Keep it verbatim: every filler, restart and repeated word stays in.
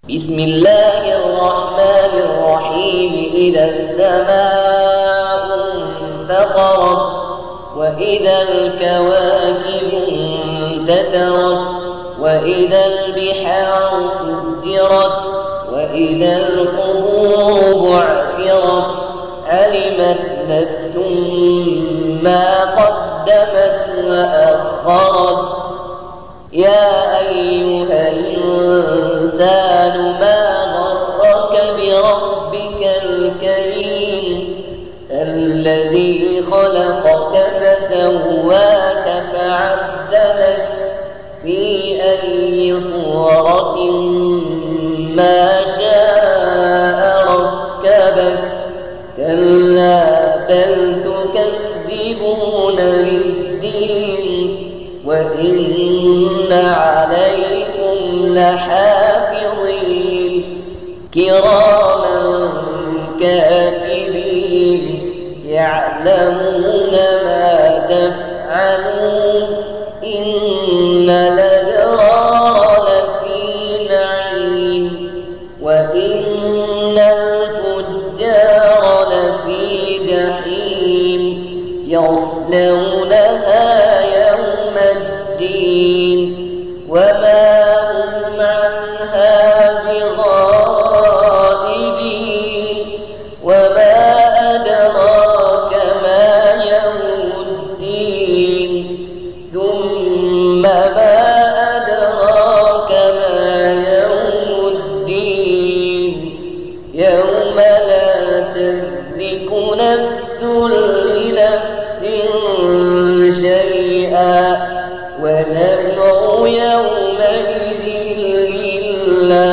بسم الله الرحمن الرحيم. إذا السماء انفطرت وإذا الكواكب انتثرت وإذا البحار سجرت وإذا القبور بعثرت علمت نفس ما قدمت وأخرت. يا أيها الإنسان ما غرك بربك الكريم الذي خلقك فسواك فعدلك في أي صورة ما شاء ركبك. كلا بل تكذبون بالدين وإن عليكم لحافظين كراما كاتبين يعلمون ما تفعلون. إن الأبرار لفي نعيم وإن الفجار لفي جحيم يصلونها يوم الدين وما هم عنها بغائبين. وما أدراك ما يوم الدين ثم ما أدراك ما يوم الدين يوم لا تملك نفس لنفس شيئا والأمر يومئذ لله.